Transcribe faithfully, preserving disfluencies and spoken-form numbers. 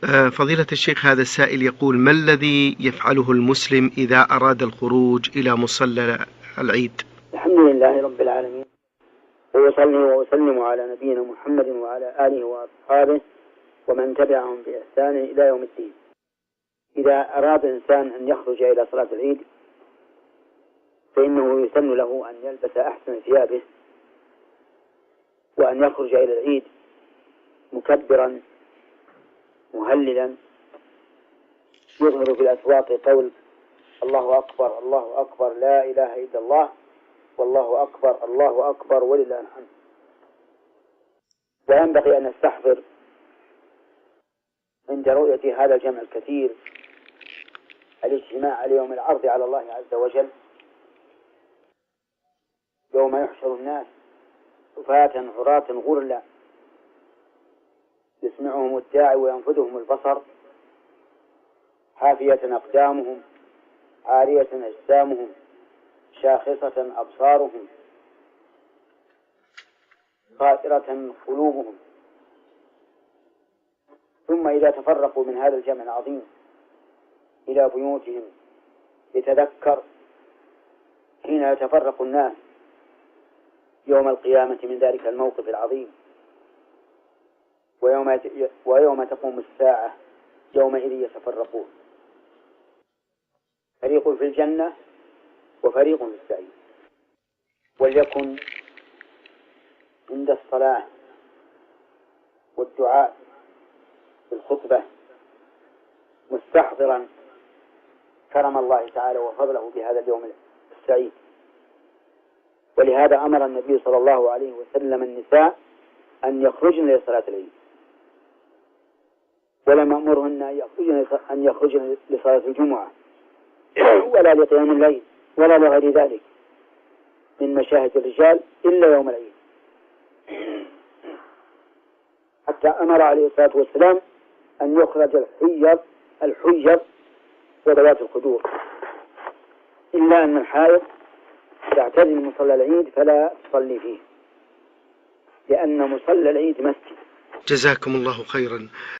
آه، فضيلة الشيخ، هذا السائل يقول: ما الذي يفعله المسلم إذا أراد الخروج إلى مصلى العيد؟ الحمد لله رب العالمين، وأصلي وأسلم على نبينا محمد وعلى آله وأصحابه ومن تبعهم بإحسان إلى يوم الدين. إذا أراد إنسان أن يخرج إلى صلاة العيد فإنه يسن له أن يلبس أحسن ثيابه، وأن يخرج إلى العيد مكبرا مهللا، يظهر في الأسواق قول الله أكبر الله أكبر لا إله إلا الله والله أكبر الله أكبر ولله الحمد. وينبغي أن نستحضر عند رؤية هذا الجمع الكثير الاجتماع على يوم العرض على الله عز وجل، يوم يحشر الناس حفاة عراة غرلا يسمعهم الداعي وينفذهم البصر، حافية أقدامهم عارية أجسامهم شاخصة أبصارهم خائرة قلوبهم. ثم إذا تفرقوا من هذا الجمع العظيم إلى بيوتهم يتذكر حين يتفرق الناس يوم القيامة من ذلك الموقف العظيم، ويوم ويوم تقوم الساعة يومئذ يتفرقون، فريق في الجنة وفريق في السعير. وليكن عند الصلاة والدعاء بالخطبة مستحضرا كرم الله تعالى وفضله بهذا اليوم السعيد. ولهذا أمر النبي صلى الله عليه وسلم النساء أن يخرجن لصلاة العيد، ولم أمرهن أن يخرجن لصلاة الجمعة ولا لقيام الليل ولا لغير ذلك من مشاهد الرجال إلا يوم العيد، حتى أمر عليه الصلاة والسلام أن يخرج الحيض الحيض وذوات الخدور، إلا أن الحائض تعتزل مصلى العيد فلا تصلي فيه، لأن مصلى العيد مسجد. جزاكم الله خيرا.